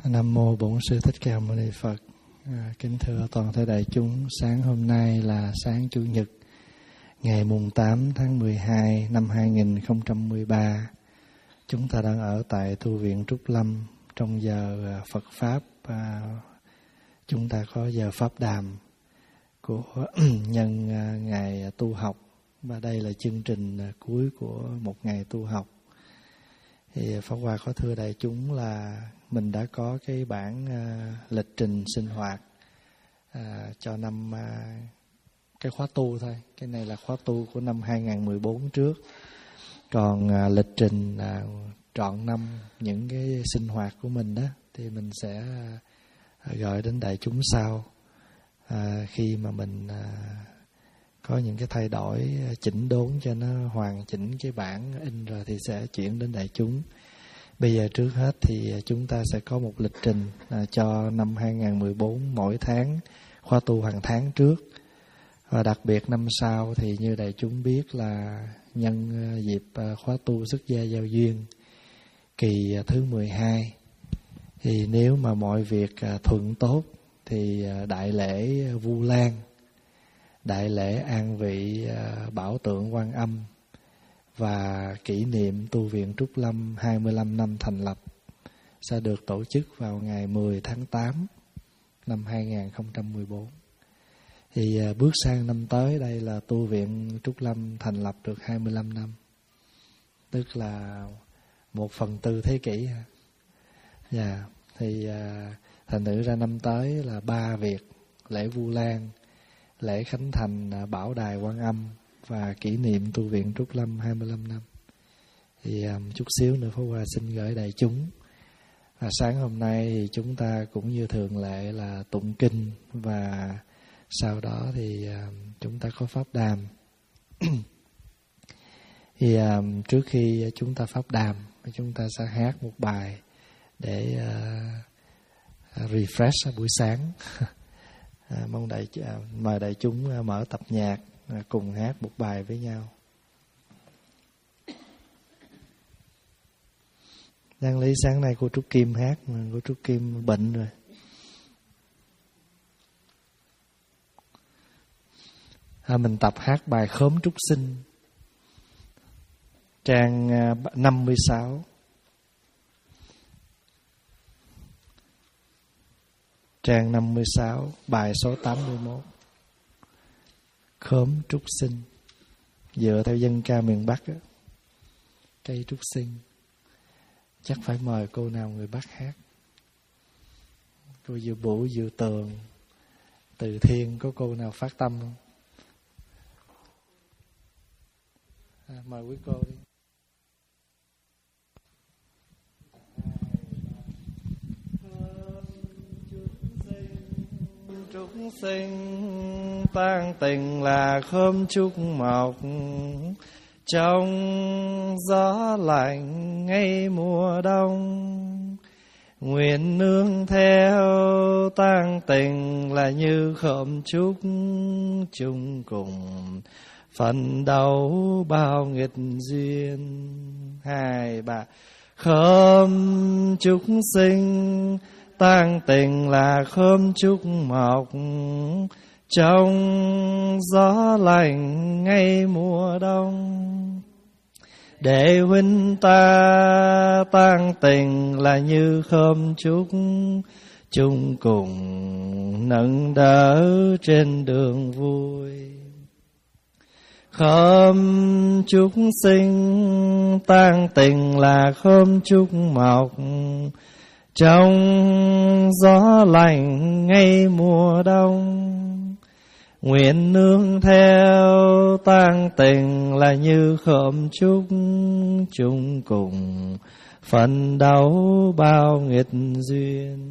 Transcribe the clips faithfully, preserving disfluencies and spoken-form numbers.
Nam mô Bổn Sư Thích Ca Mâu Ni Phật. À, kính thưa toàn thể đại chúng, sáng hôm nay là sáng Chủ nhật, ngày mùng tám tháng mười hai năm hai nghìn không trăm mười ba. Chúng ta đang ở tại tu viện Trúc Lâm trong giờ Phật Pháp. À, chúng ta có giờ Pháp Đàm của nhân ngày tu học, và đây là chương trình cuối của một ngày tu học. Thì Pháp Hòa có thưa đại chúng là mình đã có cái bản uh, lịch trình sinh hoạt uh, cho năm uh, cái khóa tu thôi. Cái này là khóa tu của năm hai nghìn không trăm mười bốn trước. Còn uh, lịch trình uh, trọn năm những cái sinh hoạt của mình đó thì mình sẽ uh, gọi đến đại chúng sau. Uh, khi mà mình uh, có những cái thay đổi chỉnh đốn cho nó hoàn chỉnh cái bản in rồi thì sẽ chuyển đến đại chúng. Bây giờ trước hết thì chúng ta sẽ có một lịch trình à, cho năm hai nghìn không trăm mười bốn mỗi tháng, khóa tu hàng tháng trước. Và đặc biệt năm sau thì như đại chúng biết là nhân dịp à, khóa tu xuất gia giao duyên kỳ à, thứ mười hai. Thì nếu mà mọi việc à, thuận tốt thì à, đại lễ Vu Lan, đại lễ an vị à, bảo tượng Quan Âm và kỷ niệm tu viện Trúc Lâm hai mươi lăm năm thành lập sẽ được tổ chức vào ngày mười tháng tám năm hai nghìn không trăm mười bốn. Thì à, bước sang năm tới đây là tu viện Trúc Lâm thành lập được hai mươi lăm năm, tức là một phần tư thế kỷ. Dạ, yeah. Thì à, thành thử ra năm tới là ba việc: lễ Vu Lan, lễ khánh thành à, bảo đài Quan Âm và kỷ niệm tu viện Trúc Lâm hai mươi lăm năm. Thì um, chút xíu nữa Pháp Hòa xin gửi đại chúng. Và sáng hôm nay thì chúng ta cũng như thường lệ là tụng kinh, và sau đó thì um, chúng ta có pháp đàm. Thì um, trước khi chúng ta pháp đàm, chúng ta sẽ hát một bài để uh, refresh buổi sáng. À, mong đại à, mời đại chúng à, mở tập nhạc à, cùng hát một bài với nhau. Đáng lý sáng nay cô Trúc Kim hát mà cô Trúc Kim bệnh rồi. À, mình tập hát bài Khóm Trúc Sinh, trang à, năm mươi sáu. Trang năm mươi sáu, bài số tám mươi mốt. Khóm Trúc Sinh, dựa theo dân ca miền Bắc á, cây trúc sinh. Chắc phải mời cô nào người Bắc hát. Cô Dư Vũ, Dư Tường, Từ Thiên, có cô nào phát tâm không? À, mời quý cô đi. Trúc sinh tan tình là khóm trúc mọc, trong gió lạnh ngay mùa đông. Nguyện nương theo tan tình là như khóm trúc, chung cùng phấn đấu bao nghịch duyên. Hai ba. Khóm trúc sinh tan tình là khóm trúc mọc, trong gió lạnh ngay mùa đông. Để huynh ta tan tình là như khóm trúc, chung cùng nâng đỡ trên đường vui. Khóm trúc sinh tan tình là khóm trúc mọc, trong gió lạnh ngay mùa đông. Nguyện nương theo tan tình là như khóm trúc, chung cùng phấn đấu bao nghịch duyên.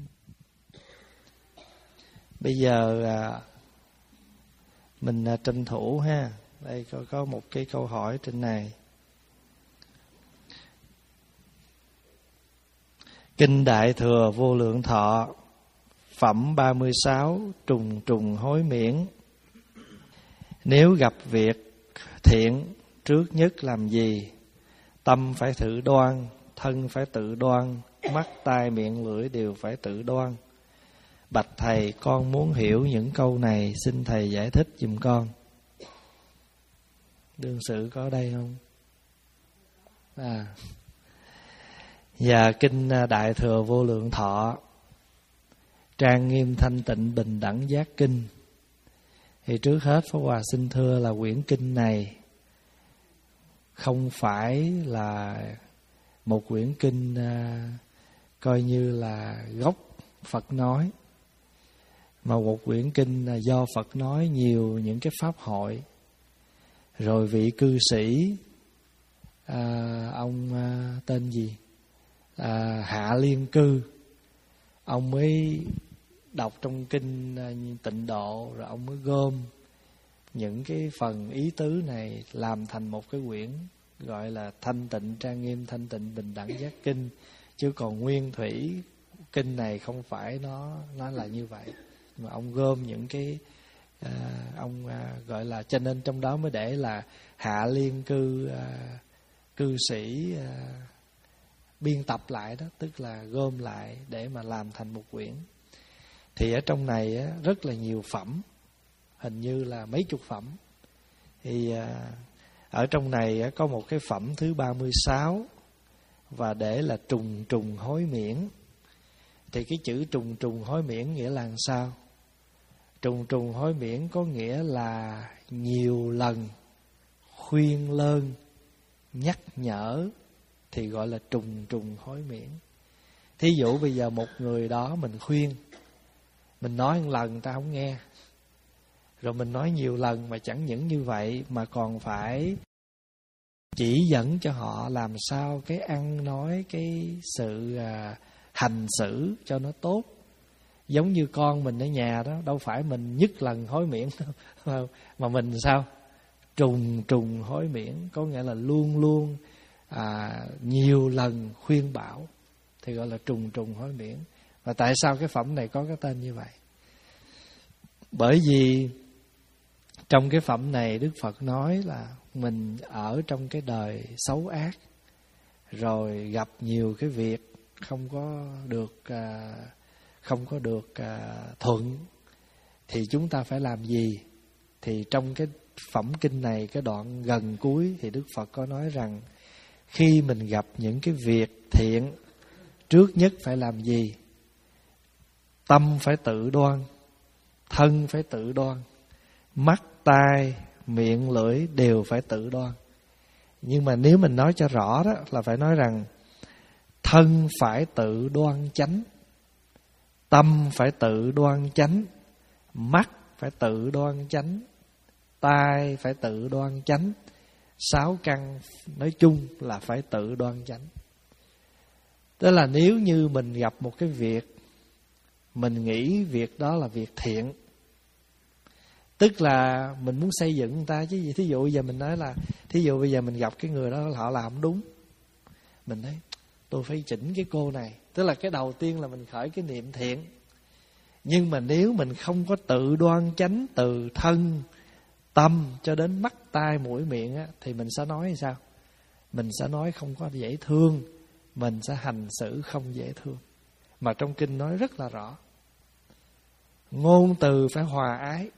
Bây giờ à, mình à, tranh thủ ha. Đây có, có một cái câu hỏi trên này. Kinh Đại Thừa Vô Lượng Thọ, phẩm ba mươi sáu, trùng trùng hối miễn. Nếu gặp việc thiện, trước nhất làm gì? Tâm phải thử đoan, thân phải tự đoan, mắt tai miệng lưỡi đều phải tự đoan. Bạch thầy, con muốn hiểu những câu này, xin thầy giải thích giùm con. Đương sự có đây không? À, và kinh Đại Thừa Vô Lượng Thọ, trang nghiêm thanh tịnh bình đẳng giác kinh. Thì trước hết Pháp Hòa xin thưa là quyển kinh này không phải là một quyển kinh à, coi như là gốc Phật nói, mà một quyển kinh là do Phật nói nhiều những cái pháp hội. Rồi vị cư sĩ à, ông à, tên gì à, Hạ Liên Cư, ông mới đọc trong kinh à, Tịnh Độ, rồi ông mới gom những cái phần ý tứ này làm thành một cái quyển gọi là Thanh Tịnh Trang Nghiêm Thanh Tịnh Bình Đẳng Giác Kinh. Chứ còn nguyên thủy kinh này không phải nó nó là như vậy, mà ông gom những cái à, ông à, gọi là, cho nên trong đó mới để là Hạ Liên Cư à, cư sĩ à, biên tập lại đó, tức là gom lại để mà làm thành một quyển. Thì ở trong này á, rất là nhiều phẩm, hình như là mấy chục phẩm. Thì à, ở trong này á, có một cái phẩm thứ ba mươi sáu, và để là trùng trùng hối miễn. Thì cái chữ trùng trùng hối miễn nghĩa là làm sao? Trùng trùng hối miễn có nghĩa là nhiều lần khuyên lơn, nhắc nhở, thì gọi là trùng trùng hối miễn. Thí dụ bây giờ một người đó mình khuyên, mình nói một lần ta không nghe, rồi mình nói nhiều lần, mà chẳng những như vậy mà còn phải chỉ dẫn cho họ làm sao cái ăn nói, cái sự à, hành xử cho nó tốt. Giống như con mình ở nhà đó, đâu phải mình nhất lần hối miễn đâu, mà mình sao? Trùng trùng hối miễn, có nghĩa là luôn luôn à, nhiều lần khuyên bảo, thì gọi là trùng trùng hối miễn. Và tại sao cái phẩm này có cái tên như vậy? Bởi vì trong cái phẩm này Đức Phật nói là mình ở trong cái đời xấu ác, rồi gặp nhiều cái việc không có được à, không có được à, thuận, thì chúng ta phải làm gì? Thì trong cái phẩm kinh này, cái đoạn gần cuối, thì Đức Phật có nói rằng khi mình gặp những cái việc thiện, trước nhất phải làm gì? Tâm phải tự đoan, thân phải tự đoan, mắt, tai, miệng, lưỡi đều phải tự đoan. Nhưng mà nếu mình nói cho rõ đó, là phải nói rằng thân phải tự đoan chánh, tâm phải tự đoan chánh, mắt phải tự đoan chánh, tai phải tự đoan chánh, sáu căn nói chung là phải tự đoan chánh. Tức là nếu như mình gặp một cái việc, mình nghĩ việc đó là việc thiện, tức là mình muốn xây dựng người ta chứ gì. Thí dụ bây giờ mình nói là, thí dụ bây giờ mình gặp cái người đó họ làm không đúng, mình nói tôi phải chỉnh cái cô này. Tức là cái đầu tiên là mình khởi cái niệm thiện. Nhưng mà nếu mình không có tự đoan chánh từ thân, tâm cho đến mắt, tai, mũi, miệng á, thì mình sẽ nói sao? Mình sẽ nói không có dễ thương, mình sẽ hành xử không dễ thương. Mà trong kinh nói rất là rõ, ngôn từ phải hòa ái.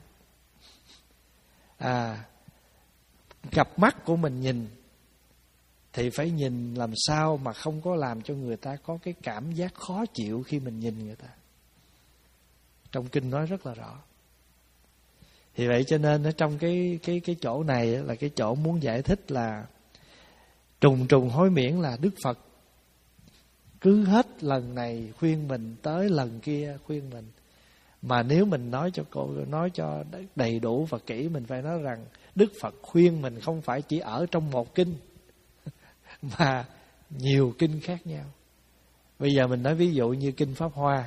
À, cặp mắt của mình nhìn thì phải nhìn làm sao mà không có làm cho người ta có cái cảm giác khó chịu khi mình nhìn người ta. Trong kinh nói rất là rõ. Thì vậy cho nên ở trong cái cái cái chỗ này là cái chỗ muốn giải thích là trùng trùng hối miễn là Đức Phật cứ hết lần này khuyên mình tới lần kia khuyên mình. Mà nếu mình nói cho cô nói cho đầy đủ và kỹ, mình phải nói rằng Đức Phật khuyên mình không phải chỉ ở trong một kinh mà nhiều kinh khác nhau. Bây giờ mình nói ví dụ như kinh Pháp Hoa.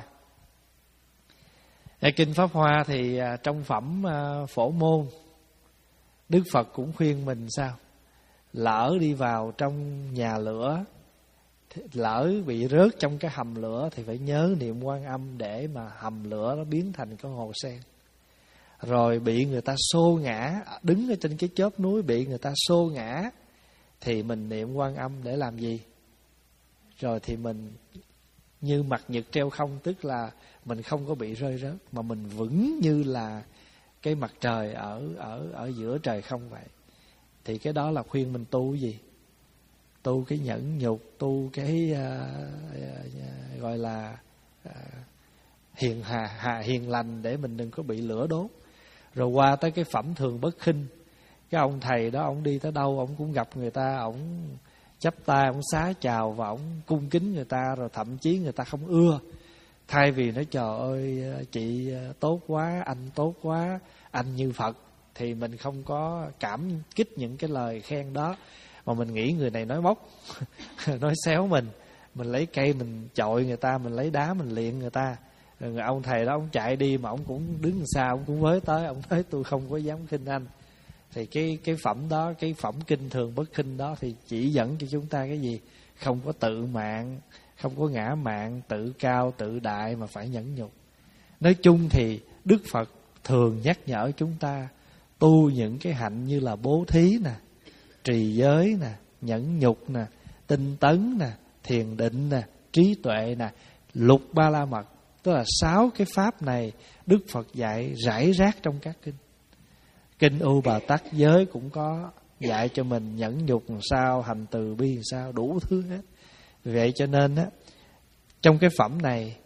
Ở kinh Pháp Hoa thì trong phẩm Phổ Môn, Đức Phật cũng khuyên mình sao? Lỡ đi vào trong nhà lửa, lỡ bị rớt trong cái hầm lửa thì phải nhớ niệm Quan Âm để mà hầm lửa nó biến thành con hồ sen. Rồi bị người ta xô ngã, đứng ở trên cái chóp núi bị người ta xô ngã, thì mình niệm Quan Âm để làm gì? Rồi thì mình như mặt nhật treo không, tức là mình không có bị rơi rớt, mà mình vững như là cái mặt trời ở ở ở giữa trời không vậy. Thì cái đó là khuyên mình tu gì? Tu cái nhẫn nhục, tu cái uh, uh, gọi là uh, hiền hà, hà hiền lành, để mình đừng có bị lửa đốt. Rồi qua tới cái phẩm thường bất khinh. Cái ông thầy đó, ông đi tới đâu ông cũng gặp người ta, ông chắp tay, ông xá chào và ông cung kính người ta, rồi thậm chí người ta không ưa. Thay vì nói trời ơi chị tốt quá, anh tốt quá, anh như Phật, thì mình không có cảm kích những cái lời khen đó, mà mình nghĩ người này nói móc nói xéo mình. Mình lấy cây mình chọi người ta, mình lấy đá mình liệng người ta. Rồi người ông thầy đó ông chạy đi mà ông cũng đứng xa, ông cũng với tới, ông nói tôi không có dám khinh anh. Thì cái cái phẩm đó, cái phẩm kinh thường bất khinh đó thì chỉ dẫn cho chúng ta cái gì? Không có tự mạn, không có ngã mạn, tự cao tự đại, mà phải nhẫn nhục. Nói chung thì Đức Phật thường nhắc nhở chúng ta tu những cái hạnh như là bố thí nè, trì giới nè, nhẫn nhục nè, tinh tấn nè, thiền định nè, trí tuệ nè, lục ba la mật. Tức là sáu cái pháp này Đức Phật dạy rải rác trong các kinh. Kinh U Bà Tát Giới cũng có dạy cho mình nhẫn nhục làm sao, hành từ bi làm sao, đủ thứ hết. Vì vậy cho nên á, trong cái phẩm này,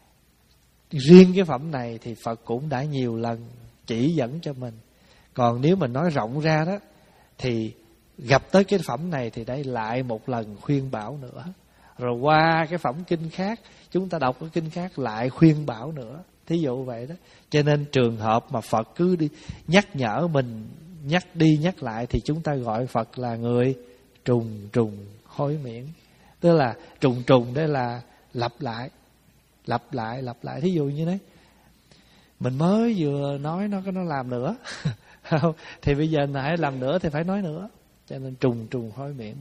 riêng cái phẩm này thì Phật cũng đã nhiều lần chỉ dẫn cho mình. Còn nếu mình nói rộng ra đó, thì gặp tới cái phẩm này thì đây lại một lần khuyên bảo nữa. Rồi qua cái phẩm kinh khác, chúng ta đọc cái kinh khác lại khuyên bảo nữa. Thí dụ vậy đó. Cho nên trường hợp mà Phật cứ đi nhắc nhở mình, nhắc đi nhắc lại, thì chúng ta gọi Phật là người trùng trùng hối miễn. Tức là trùng trùng đây là lặp lại, lặp lại, lặp lại. Thí dụ như đấy, mình mới vừa nói nó nó làm nữa thì bây giờ hãy làm nữa thì phải nói nữa. Cho nên trùng trùng hối miễn.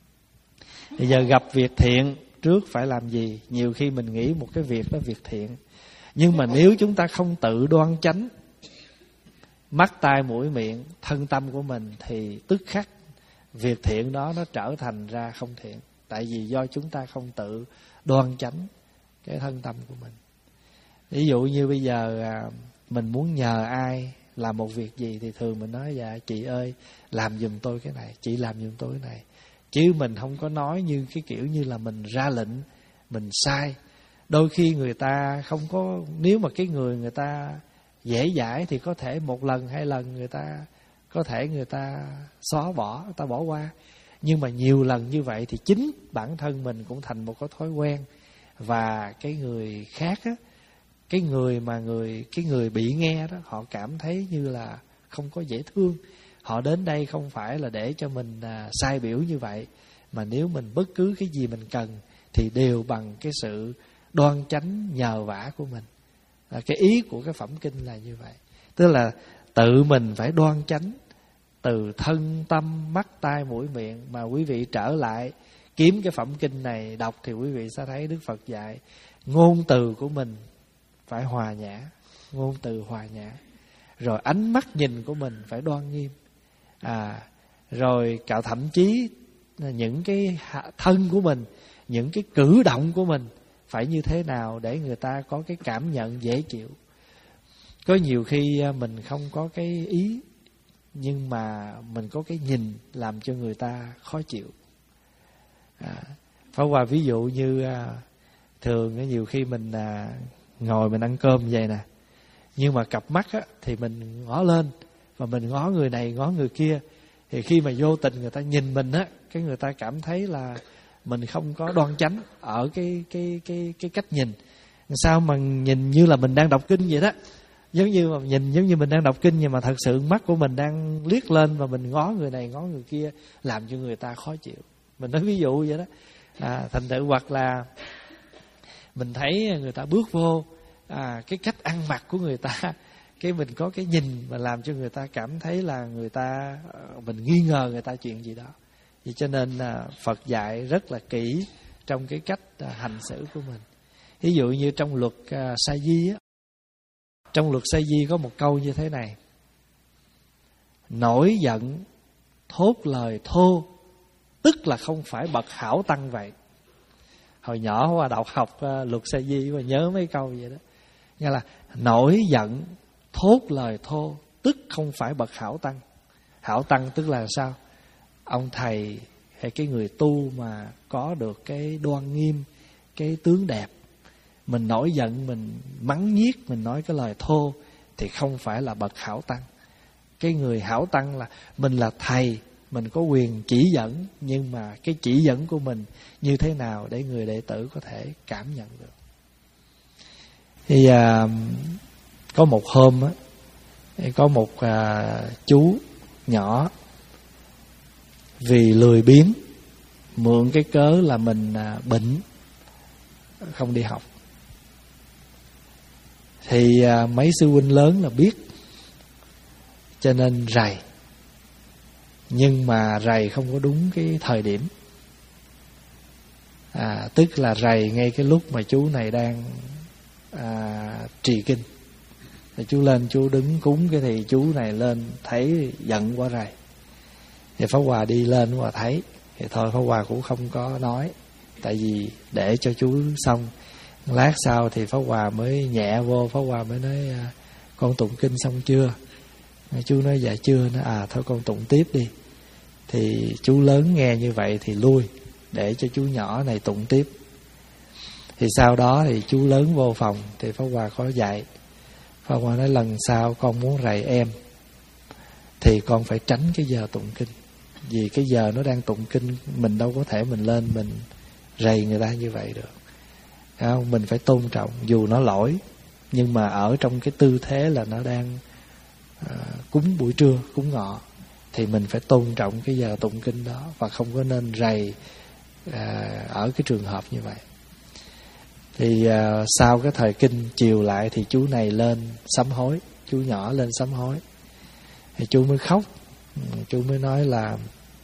Bây giờ gặp việc thiện trước phải làm gì? Nhiều khi mình nghĩ một cái việc đó việc thiện, nhưng mà nếu chúng ta không tự đoan chánh mắt tai mũi miệng thân tâm của mình, thì tức khắc việc thiện đó nó trở thành ra không thiện. Tại vì do chúng ta không tự đoan chánh cái thân tâm của mình. Ví dụ như bây giờ mình muốn nhờ ai làm một việc gì, thì thường mình nói dạ chị ơi làm giùm tôi cái này, chị làm giùm tôi cái này. Chứ mình không có nói như cái kiểu như là mình ra lệnh, mình sai. Đôi khi người ta không có, nếu mà cái người người ta dễ dãi thì có thể một lần hai lần người ta có thể người ta xóa bỏ, người ta bỏ qua. Nhưng mà nhiều lần như vậy thì chính bản thân mình cũng thành một cái thói quen. Và cái người khác á, cái người mà người cái người bị nghe đó, họ cảm thấy như là không có dễ thương. Họ đến đây không phải là để cho mình à, sai biểu như vậy, mà nếu mình bất cứ cái gì mình cần thì đều bằng cái sự đoan chánh nhờ vả của mình. À, cái ý của cái phẩm kinh là như vậy. Tức là tự mình phải đoan chánh từ thân tâm mắt tai mũi miệng. Mà quý vị trở lại kiếm cái phẩm kinh này đọc thì quý vị sẽ thấy Đức Phật dạy ngôn từ của mình phải hòa nhã, ngôn từ hòa nhã. Rồi ánh mắt nhìn của mình phải đoan nghiêm. À, rồi cả thậm chí những cái thân của mình, những cái cử động của mình phải như thế nào để người ta có cái cảm nhận dễ chịu. Có nhiều khi mình không có cái ý, nhưng mà mình có cái nhìn làm cho người ta khó chịu. À, Pháp Hòa ví dụ như thường nhiều khi mình ngồi mình ăn cơm vậy nè, nhưng mà cặp mắt á, thì mình ngó lên và mình ngó người này ngó người kia. Thì khi mà vô tình người ta nhìn mình á, cái người ta cảm thấy là mình không có đoan chánh ở cái cái cái cái cách nhìn. Sao mà nhìn như là mình đang đọc kinh vậy đó. Giống như mà nhìn giống như mình đang đọc kinh, nhưng mà thật sự mắt của mình đang liếc lên và mình ngó người này ngó người kia, làm cho người ta khó chịu. Mình nói ví dụ vậy đó. À, thành thử hoặc là mình thấy người ta bước vô, à, cái cách ăn mặc của người ta, cái mình có cái nhìn mà làm cho người ta cảm thấy là người ta, mình nghi ngờ người ta chuyện gì đó. Vì cho nên à, Phật dạy rất là kỹ trong cái cách à, hành xử của mình. Ví dụ như trong luật à, Sa Di á, trong luật Sa Di có một câu như thế này: nổi giận thốt lời thô, tức là không phải bậc hảo tăng vậy. Hồi nhỏ qua đọc học uh, luật sa di mà nhớ mấy câu vậy đó. Nghĩa là nổi giận thốt lời thô, tức không phải bậc hảo tăng. Hảo tăng tức là sao? Ông thầy hay cái người tu mà có được cái đoan nghiêm, cái tướng đẹp, mình nổi giận, mình mắng nhiếc, mình nói cái lời thô thì không phải là bậc hảo tăng. Cái người hảo tăng là mình là thầy, mình có quyền chỉ dẫn, nhưng mà cái chỉ dẫn của mình như thế nào để người đệ tử có thể cảm nhận được. Thì à, có một hôm á, có một à, chú nhỏ vì lười biếng mượn cái cớ là mình à, bệnh không đi học. Thì à, mấy sư huynh lớn là biết, cho nên rầy. Nhưng mà rầy không có đúng cái thời điểm. à, Tức là rầy ngay cái lúc mà chú này đang à, trì kinh. Thì chú lên chú đứng cúng, cái thì chú này lên thấy giận quá rầy. Thì Pháp Hòa đi lên và thấy. Thì thôi Pháp Hòa cũng không có nói, tại vì để cho chú xong. Lát sau thì Pháp Hòa mới nhẹ vô, Pháp Hòa mới nói con tụng kinh xong chưa? Chú nói dạ chưa. Nói à thôi con tụng tiếp đi. Thì chú lớn nghe như vậy thì lui, để cho chú nhỏ này tụng tiếp. Thì sau đó thì chú lớn vô phòng, thì Pháp Hòa có dạy. Pháp Hòa nói lần sau con muốn rầy em thì con phải tránh cái giờ tụng kinh. Vì cái giờ nó đang tụng kinh, mình đâu có thể mình lên mình rầy người ta như vậy được. Không? Mình phải tôn trọng, dù nó lỗi, nhưng mà ở trong cái tư thế là nó đang à, cúng buổi trưa, cúng ngọ, thì mình phải tôn trọng cái giờ tụng kinh đó, và không có nên rầy à, ở cái trường hợp như vậy. Thì à, sau cái thời kinh chiều lại thì chú này lên sám hối, chú nhỏ lên sám hối. Thì chú mới khóc, chú mới nói là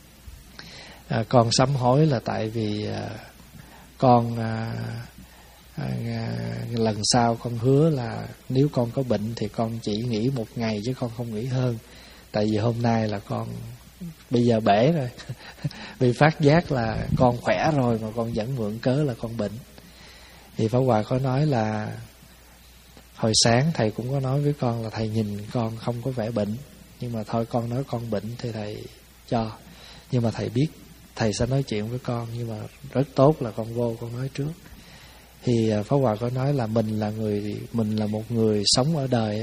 à, con sám hối là tại vì à, con à, à, lần sau con hứa là nếu con có bệnh thì con chỉ nghỉ một ngày chứ con không nghỉ hơn. Tại vì hôm nay là con bây giờ bể rồi vì phát giác là con khỏe rồi mà con vẫn mượn cớ là con bệnh. Thì Pháp Hòa có nói là hồi sáng thầy cũng có nói với con là thầy nhìn con không có vẻ bệnh, nhưng mà thôi con nói con bệnh thì thầy cho. Nhưng mà thầy biết thầy sẽ nói chuyện với con, nhưng mà rất tốt là con vô con nói trước. Thì Pháp Hòa có nói là mình là người mình là một người sống ở đời á,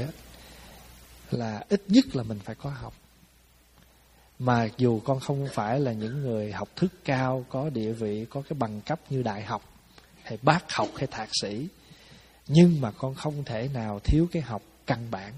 là ít nhất là mình phải có học. Mà dù con không phải là những người học thức cao, có địa vị, có cái bằng cấp như đại học hay bác học hay thạc sĩ, nhưng mà con không thể nào thiếu cái học căn bản.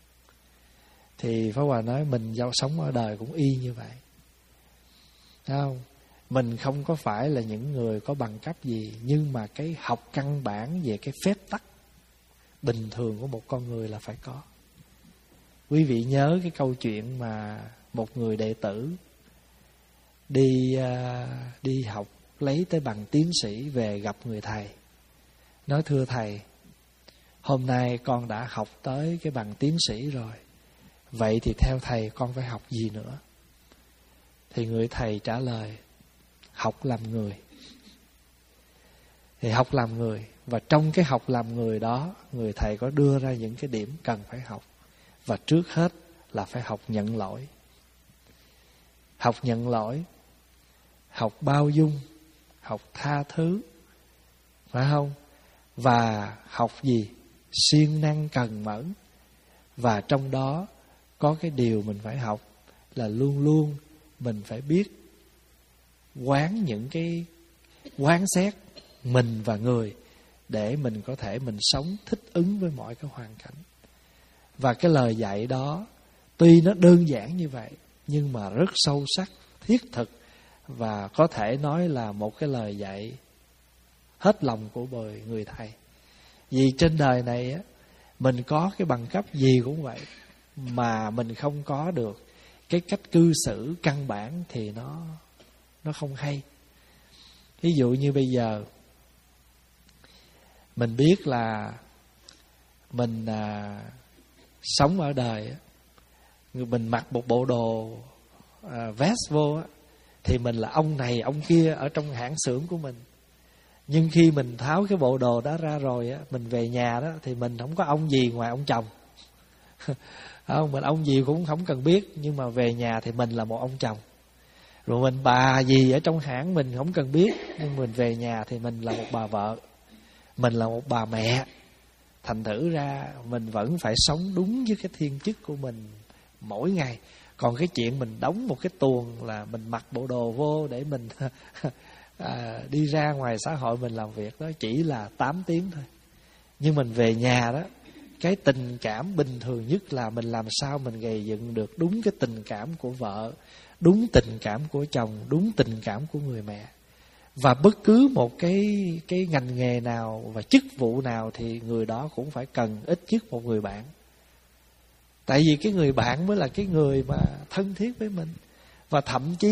Thì Pháp Hòa nói mình giao sống ở đời cũng y như vậy. Thấy không? Mình không có phải là những người có bằng cấp gì, nhưng mà cái học căn bản về cái phép tắc bình thường của một con người là phải có. Quý vị nhớ cái câu chuyện mà một người đệ tử đi uh, đi học lấy tới bằng tiến sĩ về gặp người thầy, nói thưa thầy, hôm nay con đã học tới cái bằng tiến sĩ rồi, vậy thì theo thầy con phải học gì nữa? Thì người thầy trả lời, học làm người. Thì học làm người, và trong cái học làm người đó, người thầy có đưa ra những cái điểm cần phải học. Và trước hết là phải học nhận lỗi. Học nhận lỗi, học bao dung, học tha thứ, phải không? Và học gì? Siêng năng cần mẫn. Và trong đó có cái điều mình phải học là luôn luôn mình phải biết quán những cái quán xét mình và người, để mình có thể mình sống thích ứng với mọi cái hoàn cảnh. Và cái lời dạy đó tuy nó đơn giản như vậy, nhưng mà rất sâu sắc, thiết thực, và có thể nói là một cái lời dạy hết lòng của bồi người thầy. Vì trên đời này á, mình có cái bằng cấp gì cũng vậy, mà mình không có được cái cách cư xử căn bản thì nó nó không hay. Ví dụ như bây giờ mình biết là mình à, sống ở đời, mình mặc một bộ đồ à, vest vô á, thì mình là ông này ông kia ở trong hãng xưởng của mình. Nhưng khi mình tháo cái bộ đồ đó ra rồi á, mình về nhà đó thì mình không có ông gì ngoài ông chồng. Không, mình ông gì cũng không cần biết, nhưng mà về nhà thì mình là một ông chồng. Rồi mình bà gì ở trong hãng mình không cần biết, nhưng mình về nhà thì mình là một bà vợ, mình là một bà mẹ. Thành thử ra mình vẫn phải sống đúng với cái thiên chức của mình mỗi ngày. Còn cái chuyện mình đóng một cái tuồng là mình mặc bộ đồ vô để mình à, đi ra ngoài xã hội mình làm việc, đó chỉ là tám tiếng thôi. Nhưng mình về nhà đó, cái tình cảm bình thường nhất là mình làm sao mình gầy dựng được đúng cái tình cảm của vợ, đúng tình cảm của chồng, đúng tình cảm của người mẹ. Và bất cứ một cái cái ngành nghề nào và chức vụ nào thì người đó cũng phải cần ít nhất một người bạn. Tại vì cái người bạn mới là cái người mà thân thiết với mình. Và thậm chí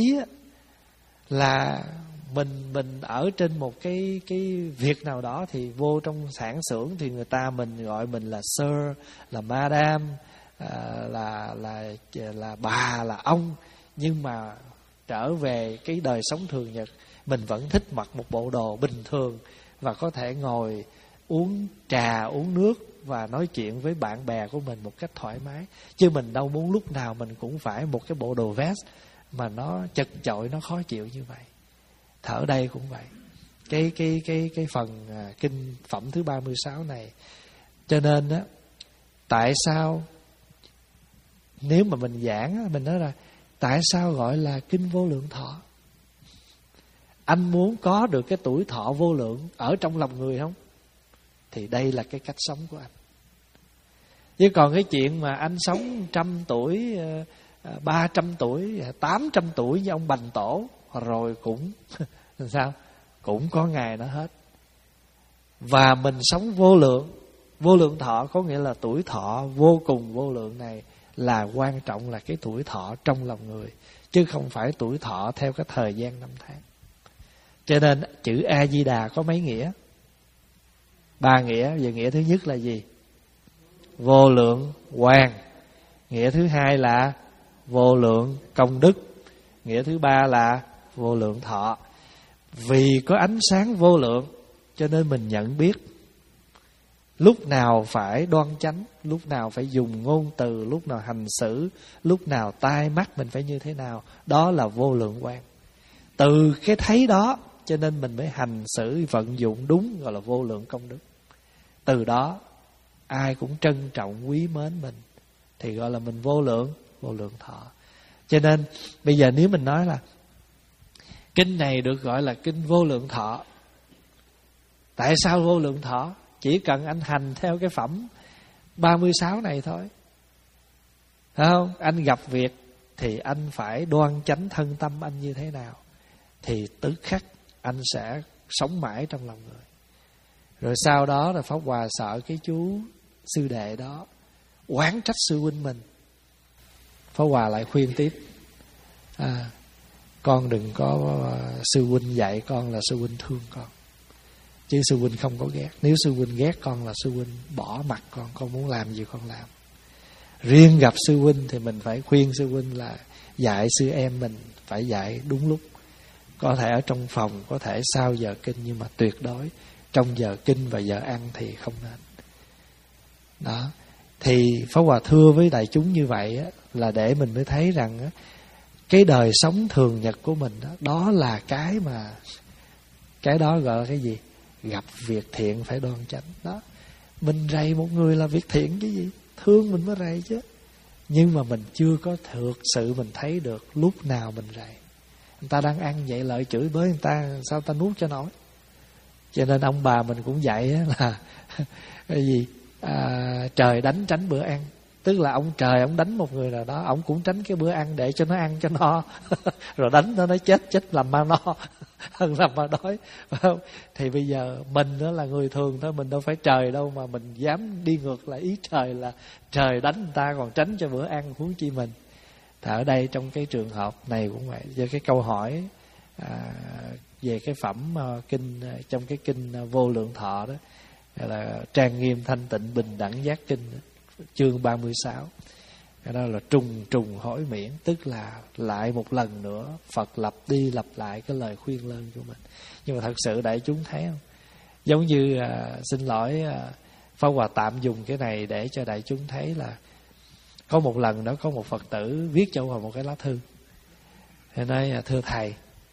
là mình mình ở trên một cái cái việc nào đó thì vô trong sản xưởng thì người ta mình gọi mình là sir, là madam, là là là bà, là ông. Nhưng mà trở về cái đời sống thường nhật, mình vẫn thích mặc một bộ đồ bình thường và có thể ngồi uống trà, uống nước và nói chuyện với bạn bè của mình một cách thoải mái. Chứ mình đâu muốn lúc nào mình cũng phải một cái bộ đồ vest mà nó chật chội, nó khó chịu như vậy. Thở đây cũng vậy. Cái cái cái cái phần à, kinh phẩm thứ ba mươi sáu này. Cho nên á, tại sao nếu mà mình giảng, mình nói là tại sao gọi là kinh vô lượng thọ? Anh muốn có được cái tuổi thọ vô lượng ở trong lòng người không? Thì đây là cái cách sống của anh. Chứ còn cái chuyện mà anh sống trăm tuổi, ba trăm tuổi, tám trăm tuổi như ông Bành Tổ, rồi cũng sao? Cũng có ngày nó hết. Và mình sống vô lượng. Vô lượng thọ có nghĩa là tuổi thọ vô cùng vô lượng này là quan trọng là cái tuổi thọ trong lòng người, chứ không phải tuổi thọ theo cái thời gian năm tháng. Cho nên chữ A-di-đà có mấy nghĩa? Ba nghĩa. Và nghĩa thứ nhất là gì? Vô lượng quang. Nghĩa thứ hai là vô lượng công đức. Nghĩa thứ ba là vô lượng thọ. Vì có ánh sáng vô lượng cho nên mình nhận biết lúc nào phải đoan chánh, lúc nào phải dùng ngôn từ, lúc nào hành xử, lúc nào tai mắt mình phải như thế nào. Đó là vô lượng quang. Từ cái thấy đó cho nên mình mới hành xử vận dụng đúng, gọi là vô lượng công đức. Từ đó ai cũng trân trọng quý mến mình thì gọi là mình vô lượng, vô lượng thọ. Cho nên bây giờ nếu mình nói là kinh này được gọi là kinh vô lượng thọ, tại sao vô lượng thọ? Chỉ cần anh hành theo cái phẩm ba mươi sáu này thôi, phải không? Anh gặp việc thì anh phải đoan chánh thân tâm anh như thế nào, thì tức khắc anh sẽ sống mãi trong lòng người. Rồi sau đó là Pháp Hòa sợ cái chú sư đệ đó oán trách sư huynh mình. Pháp Hòa lại khuyên tiếp, à, con đừng có, sư huynh dạy con là sư huynh thương con, chứ sư huynh không có ghét. Nếu sư huynh ghét con là sư huynh bỏ mặt con, con muốn làm gì con làm. Riêng gặp sư huynh thì mình phải khuyên sư huynh là dạy sư em mình phải dạy đúng lúc. Có thể ở trong phòng, có thể sau giờ kinh, nhưng mà tuyệt đối trong giờ kinh và giờ ăn thì không nên. Đó. Thì Pháp Hòa thưa với đại chúng như vậy á, là để mình mới thấy rằng á, cái đời sống thường nhật của mình đó, đó là cái mà cái đó gọi là cái gì? Gặp việc thiện phải đoan chánh. Đó. Mình rầy một người là việc thiện chứ gì? Thương mình mới rầy chứ. Nhưng mà mình chưa có thực sự mình thấy được lúc nào mình rầy. Người ta đang ăn vậy lợi chửi bới người ta, sao ta nuốt cho nổi. Cho nên ông bà mình cũng dạy là cái gì? À, trời đánh tránh bữa ăn. Tức là ông trời ông đánh một người nào đó, ông cũng tránh cái bữa ăn để cho nó ăn cho no. Rồi đánh nó, nó chết, chết làm ma no hơn làm ma đói, phải không? Thì bây giờ mình đó là người thường thôi, mình đâu phải trời đâu mà mình dám đi ngược lại ý trời là trời đánh người ta còn tránh cho bữa ăn, huống chi mình. Thì ở đây trong cái trường hợp này cũng vậy. Về cái câu hỏi à, về cái phẩm uh, kinh trong cái kinh uh, vô lượng thọ đó, là trang nghiêm thanh tịnh bình đẳng giác kinh, chương ba mươi sáu. Cái đó là trùng trùng hối miễn, tức là lại một lần nữa Phật lặp đi lặp lại cái lời khuyên lơn của mình. Nhưng mà thật sự đại chúng thấy không? Giống như à, xin lỗi à, Pháp Hòa tạm dùng cái này để cho đại chúng thấy là có một lần đó có một Phật tử viết cho Hòa một cái lá thư. Thầy nói thưa thầy,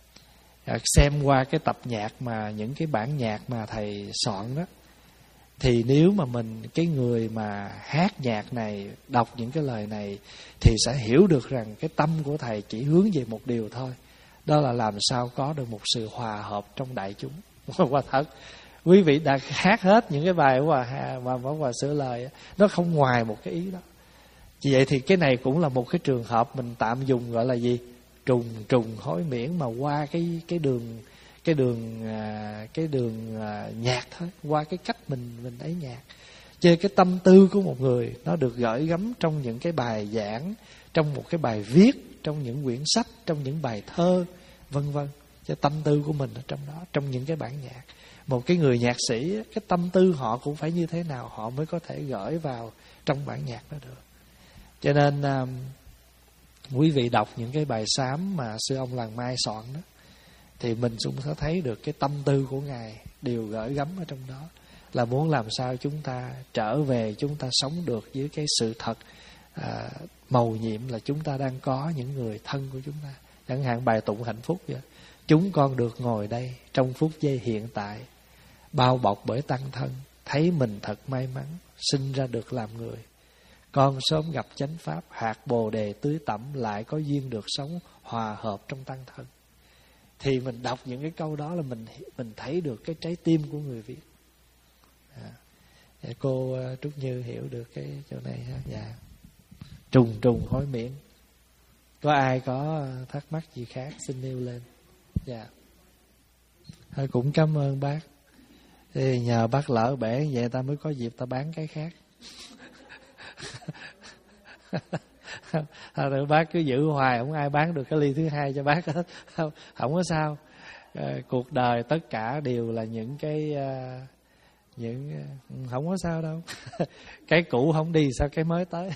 xem qua cái tập nhạc mà những cái bản nhạc mà thầy soạn đó, thì nếu mà mình, cái người mà hát nhạc này, đọc những cái lời này thì sẽ hiểu được rằng cái tâm của thầy chỉ hướng về một điều thôi, đó là làm sao có được một sự hòa hợp trong đại chúng. Quả thật, quý vị đã hát hết những cái bài của Hòa mà Pháp Hòa sửa lời, nó không ngoài một cái ý đó. Vì vậy thì cái này cũng là một cái trường hợp mình tạm dùng gọi là gì? Trùng trùng hối miễn, mà qua cái cái đường cái đường à, cái đường à, nhạc thôi, qua cái cách mình mình ấy nhạc. Chứ cái tâm tư của một người nó được gửi gắm trong những cái bài giảng, trong một cái bài viết, trong những quyển sách, trong những bài thơ, vân vân. Chứ tâm tư của mình ở trong đó, trong những cái bản nhạc. Một cái người nhạc sĩ, cái tâm tư họ cũng phải như thế nào họ mới có thể gửi vào trong bản nhạc đó được. Cho nên à, quý vị đọc những cái bài sám mà sư ông Làng Mai soạn đó, thì mình cũng sẽ thấy được cái tâm tư của Ngài đều gửi gắm ở trong đó, là muốn làm sao chúng ta trở về, chúng ta sống được với cái sự thật à, mầu nhiệm là chúng ta đang có những người thân của chúng ta. Chẳng hạn bài tụng hạnh phúc vậy: chúng con được ngồi đây trong phút giây hiện tại, bao bọc bởi tăng thân, thấy mình thật may mắn sinh ra được làm người. Con sớm gặp chánh pháp, hạt bồ đề tưới tẩm, lại có duyên được sống hòa hợp trong tăng thân. Thì mình đọc những cái câu đó là mình mình thấy được cái trái tim của người Việt. À, cô Trúc Như hiểu được cái chỗ này ha. Dạ. Trùng trùng hối miễn. Có ai có thắc mắc gì khác xin nêu lên. Dạ. Thôi cũng cảm ơn bác. Thì nhờ bác lỡ bể vậy ta mới có dịp ta bán cái khác. Thôi bác cứ giữ hoài, không ai bán được cái ly thứ hai cho bác hết. Không, không có sao. À, cuộc đời tất cả đều là những cái uh, những uh, không có sao đâu. Cái cũ không đi sao cái mới tới.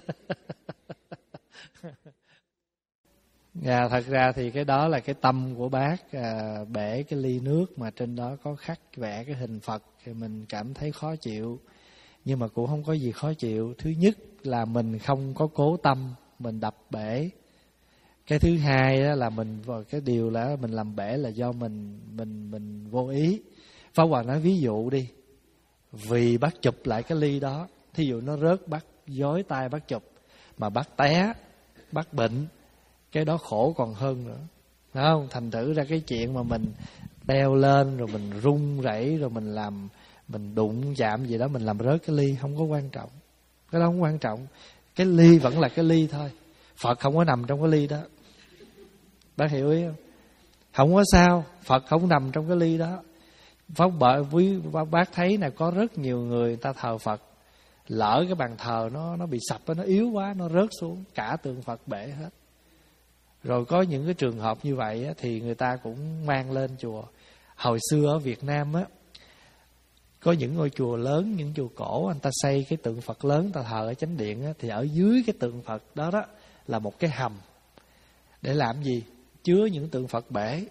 Dạ, thật ra thì cái đó là cái tâm của bác, à, bể cái ly nước mà trên đó có khắc vẽ cái hình Phật thì mình cảm thấy khó chịu. Nhưng mà cũng không có gì khó chịu. Thứ nhất là mình không có cố tâm mình đập bể. Cái thứ hai đó là mình, cái điều là mình làm bể là do mình mình mình vô ý. Pháp Hòa nói ví dụ đi, vì bác chụp lại cái ly đó, thí dụ nó rớt bác dối tay bác chụp, mà bác té, bác bệnh, cái đó khổ còn hơn nữa, đúng không? Thành thử ra cái chuyện mà mình đeo lên rồi mình run rẩy rồi mình làm, mình đụng chạm gì đó mình làm rớt cái ly không có quan trọng. Cái đó không quan trọng. Cái ly vẫn là cái ly thôi. Phật không có nằm trong cái ly đó. Bác hiểu ý không? Không có sao, Phật không nằm trong cái ly đó. Pháp bởi quý bác thấy là có rất nhiều người, người ta thờ Phật, lỡ cái bàn thờ nó nó bị sập, nó yếu quá, nó rớt xuống, cả tượng Phật bể hết. Rồi có những cái trường hợp như vậy á, thì người ta cũng mang lên chùa. Hồi xưa ở Việt Nam á, có những ngôi chùa lớn, những chùa cổ, anh ta xây cái tượng Phật lớn, ta thờ ở chánh điện á, thì ở dưới cái tượng Phật đó đó là một cái hầm. Để làm gì? Chứa những tượng Phật bể.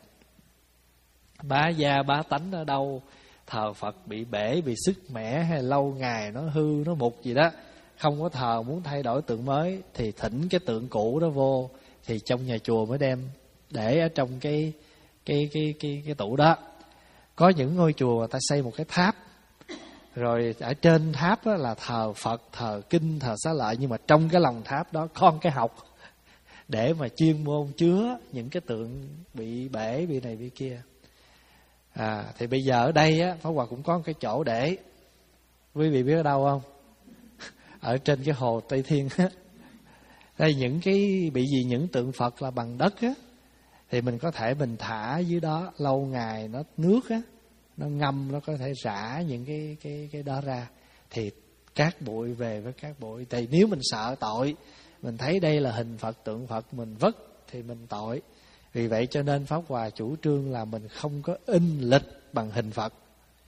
Bá gia bá tánh ở đâu thờ Phật bị bể, bị sứt mẻ hay lâu ngày nó hư, nó mục gì đó, không có thờ, muốn thay đổi tượng mới thì thỉnh cái tượng cũ đó vô, thì trong nhà chùa mới đem để ở trong cái cái cái cái cái tủ đó. Có những ngôi chùa người ta xây một cái tháp, rồi ở trên tháp đó là thờ Phật, thờ kinh, thờ xá lợi, nhưng mà trong cái lòng tháp đó có cái học để mà chuyên môn chứa những cái tượng bị bể, bị này bị kia. À, thì bây giờ ở đây á, Pháp Hòa cũng có cái chỗ để. Quý vị biết ở đâu không? Ở trên cái hồ Tây Thiên á. Đây những cái bị gì, những tượng Phật là bằng đất á, thì mình có thể mình thả dưới đó lâu ngày, nó nước á, nó ngâm, nó có thể rã những cái cái cái đó ra, thì cát bụi về với cát bụi. Thì nếu mình sợ tội, mình thấy đây là hình Phật, tượng Phật, mình vất thì mình tội. Vì vậy cho nên Pháp Hòa chủ trương là mình không có in lịch bằng hình Phật.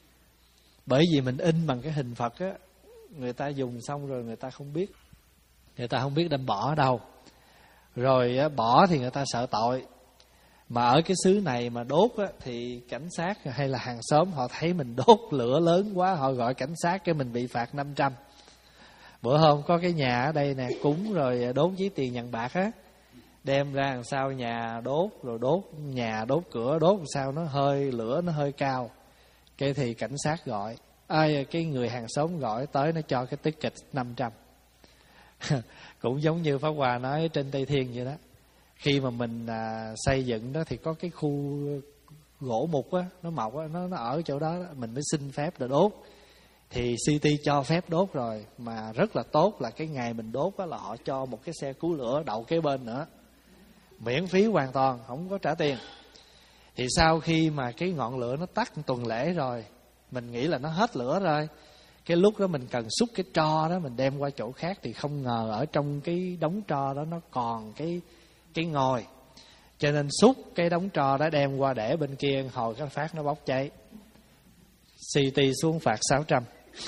Bởi vì mình in bằng cái hình Phật á, người ta dùng xong rồi người ta không biết. người ta không biết đem bỏ ở đâu. Rồi bỏ thì người ta sợ tội. Mà ở cái xứ này mà đốt á, thì cảnh sát hay là hàng xóm họ thấy mình đốt lửa lớn quá, họ gọi cảnh sát, cái mình bị phạt năm trăm. Bữa hôm có cái nhà ở đây nè, cúng rồi đốt với tiền nhận bạc á, đem ra làm sao nhà đốt, rồi đốt nhà, đốt cửa, đốt làm sao nó hơi lửa nó hơi cao. Cái thì cảnh sát gọi, ai cái người hàng xóm gọi tới, nó cho cái ticket năm trăm. Cũng giống như Pháp Hòa nói trên Tây Thiên vậy đó. Khi mà mình à, xây dựng đó thì có cái khu gỗ mục á, nó mọc á, nó, nó ở chỗ đó, đó mình mới xin phép để đốt. Thì xê tê cho phép đốt rồi. Mà rất là tốt là cái ngày mình đốt á, là họ cho một cái xe cứu lửa đậu kế bên nữa, miễn phí hoàn toàn, không có trả tiền. Thì sau khi mà cái ngọn lửa nó tắt tuần lễ rồi, mình nghĩ là nó hết lửa rồi, cái lúc đó mình cần xúc cái tro đó mình đem qua chỗ khác, thì không ngờ ở trong cái đống tro đó nó còn cái cái ngòi. Cho nên xúc cái đống tro đó đem qua để bên kia, hồi cái phát nó bốc cháy. xê tê xuống phạt sáu trăm.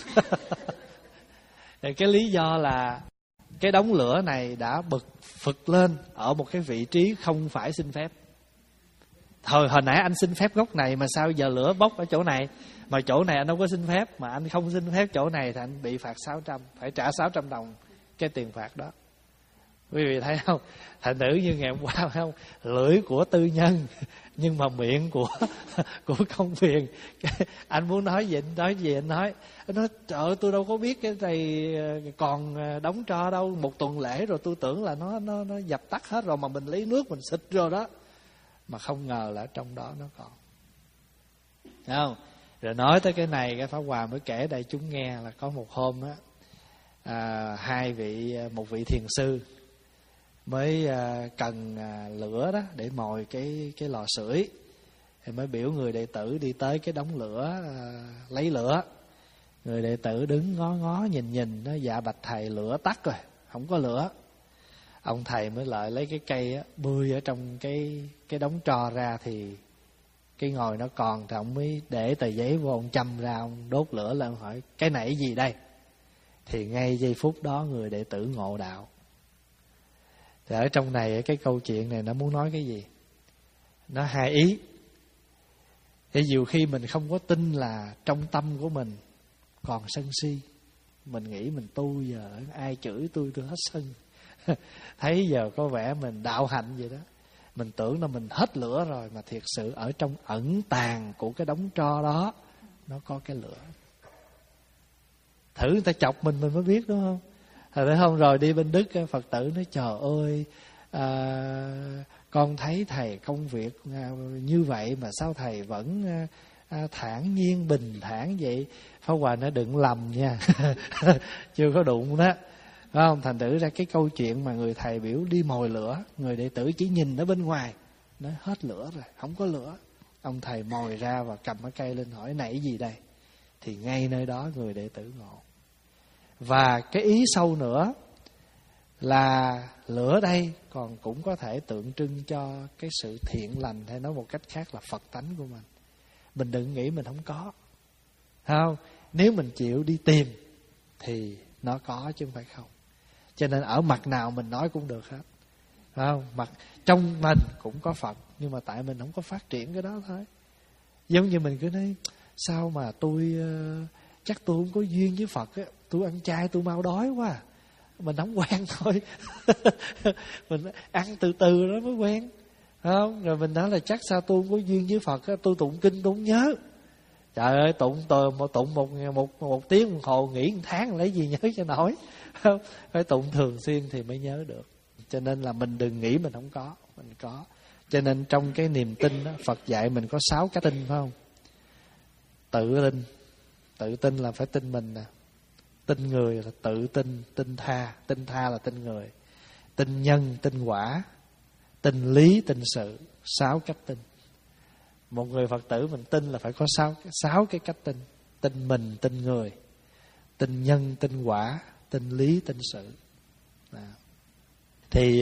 Cái lý do là cái đống lửa này đã bật phực lên ở một cái vị trí không phải xin phép. Hồi, hồi nãy anh xin phép gốc này mà sao giờ lửa bốc ở chỗ này, mà chỗ này anh đâu có xin phép, mà anh không xin phép chỗ này thì anh bị phạt sáu trăm, phải trả sáu trăm đồng cái tiền phạt đó. Quý vị thấy không? Thành thử như ngày hôm qua phải không? Lưỡi của tư nhân nhưng mà miệng của của công quyền. Anh muốn nói gì anh nói gì anh nói. Anh nói trời ơi, tôi đâu có biết cái này còn đóng tro đâu, một tuần lễ rồi tôi tưởng là nó nó nó dập tắt hết rồi, mà mình lấy nước mình xịt rồi đó. Mà không ngờ là trong đó nó còn. Thấy không? Rồi nói tới cái này, cái Pháp Hòa mới kể đại chúng nghe là có một hôm á, à, hai vị một vị thiền sư mới à, cần à, lửa đó để mồi cái cái lò sưởi, thì mới biểu người đệ tử đi tới cái đống lửa à, lấy lửa. Người đệ tử đứng ngó ngó nhìn nhìn, nó dạ bạch thầy lửa tắt rồi, không có lửa. Ông thầy mới lại lấy cái cây á, bươi ở trong cái cái đống tro ra, thì cái ngòi nó còn, thì ông mới để tờ giấy vô, ông châm ra, ông đốt lửa lên, hỏi cái này gì đây. Thì ngay giây phút đó người đệ tử ngộ đạo. Thì ở trong này cái câu chuyện này nó muốn nói cái gì? Nó hai ý. Thì nhiều khi mình không có tin là trong tâm của mình còn sân si. Mình nghĩ mình tu giờ ai chửi tôi tôi hết sân. Thấy giờ có vẻ mình đạo hạnh vậy đó. Mình tưởng là mình hết lửa rồi, mà thiệt sự ở trong ẩn tàng của cái đống tro đó nó có cái lửa. Thử người ta chọc mình mình mới biết, đúng không? Thấy không? Rồi đi bên Đức, Phật tử nói trời ơi, à, con thấy thầy công việc à, như vậy mà sao thầy vẫn à, thản nhiên bình thản vậy? Pháp Hòa nó đừng lầm nha. Chưa có đụng đó. Phải không? Thành thử ra cái câu chuyện mà người thầy biểu đi mồi lửa, người đệ tử chỉ nhìn ở bên ngoài, nói hết lửa rồi, không có lửa. Ông thầy mồi ra và cầm cái cây lên hỏi nãy gì đây? Thì ngay nơi đó người đệ tử ngộ. Và cái ý sâu nữa là lửa đây còn cũng có thể tượng trưng cho cái sự thiện lành, hay nói một cách khác là Phật tánh của mình. Mình đừng nghĩ mình không có. Không? Nếu mình chịu đi tìm thì nó có chứ không phải không. Cho nên ở mặt nào mình nói cũng được hết. Phải không? Mặt trong mình cũng có Phật, nhưng mà tại mình không có phát triển cái đó thôi. Giống như mình cứ nói sao mà tôi chắc tôi không có duyên với Phật á, tôi ăn chay tôi mau đói quá. Mình không quen thôi. Mình ăn từ từ đó mới quen. Không? Rồi mình nói là chắc sao tôi không có duyên với Phật á, tôi tụng kinh tôi không nhớ. Trời ơi, tụng một tụng một một một tiếng một hồ nghỉ một tháng lấy gì nhớ cho nổi. Không? Phải tụng thường xuyên thì mới nhớ được. Cho nên là mình đừng nghĩ mình không có, mình có. Cho nên trong cái niềm tin đó, Phật dạy mình có sáu cái tin, phải không? Tự tin. Tự tin là phải tin mình nè. Tin người là tự tin, tin tha. Tin tha là tin người. Tin nhân, tin quả. Tin lý, tin sự. Sáu cách tin. Một người Phật tử mình tin là phải có sáu, sáu cái cách tin. Tin mình, tin người. Tin nhân, tin quả. Tin lý, tin sự. À. Thì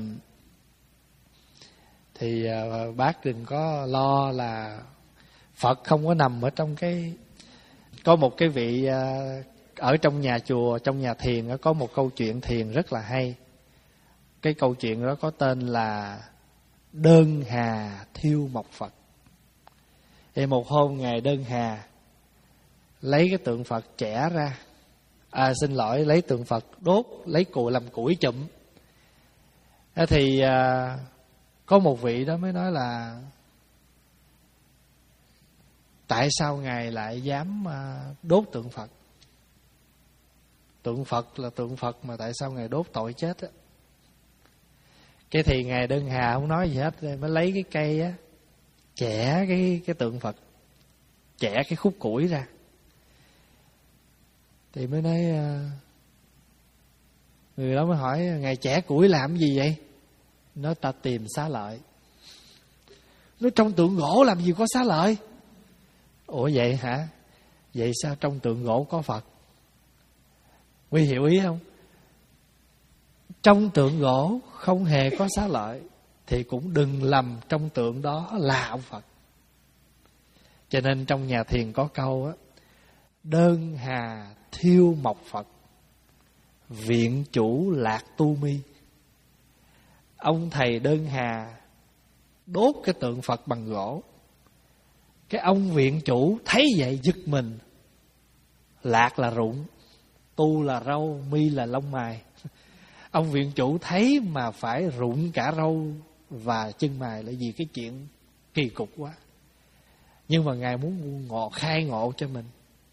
Thì bác đừng có lo là Phật không có nằm ở trong cái. Có một cái vị ở trong nhà chùa, trong nhà thiền có một câu chuyện thiền rất là hay. Cái câu chuyện đó có tên là Đơn Hà Thiêu Mộc Phật. Thì một hôm Ngài Đơn Hà lấy cái tượng Phật chẻ ra, à xin lỗi, lấy tượng Phật đốt, lấy củi làm củi chụm. Thì à, có một vị đó mới nói là tại sao Ngài lại dám à, đốt tượng Phật? Tượng Phật là tượng Phật mà tại sao Ngài đốt tội chết á? Cái thì Ngài Đơn Hà không nói gì hết, mới lấy cái cây á, chẻ cái cái tượng Phật, chẻ cái khúc củi ra. Thì mới nói, người đó mới hỏi Ngài chẻ củi làm gì vậy? Nói ta tìm xá lợi. Nói trong tượng gỗ làm gì có xá lợi? Ủa vậy hả? Vậy sao trong tượng gỗ có Phật? Quý hiểu ý không? Trong tượng gỗ không hề có xá lợi thì cũng đừng lầm trong tượng đó là ông Phật. Cho nên trong nhà thiền có câu á, Đơn Hà Thiêu Mộc Phật, viện chủ lạc tu mi. Ông thầy Đơn Hà đốt cái tượng Phật bằng gỗ. Cái ông viện chủ thấy vậy giật mình. Lạc là rụng, tu là râu, mi là lông mày. Ông viện chủ thấy mà phải rụng cả râu và chân mày là vì cái chuyện kỳ cục quá. Nhưng mà Ngài muốn ngộ, khai ngộ cho mình.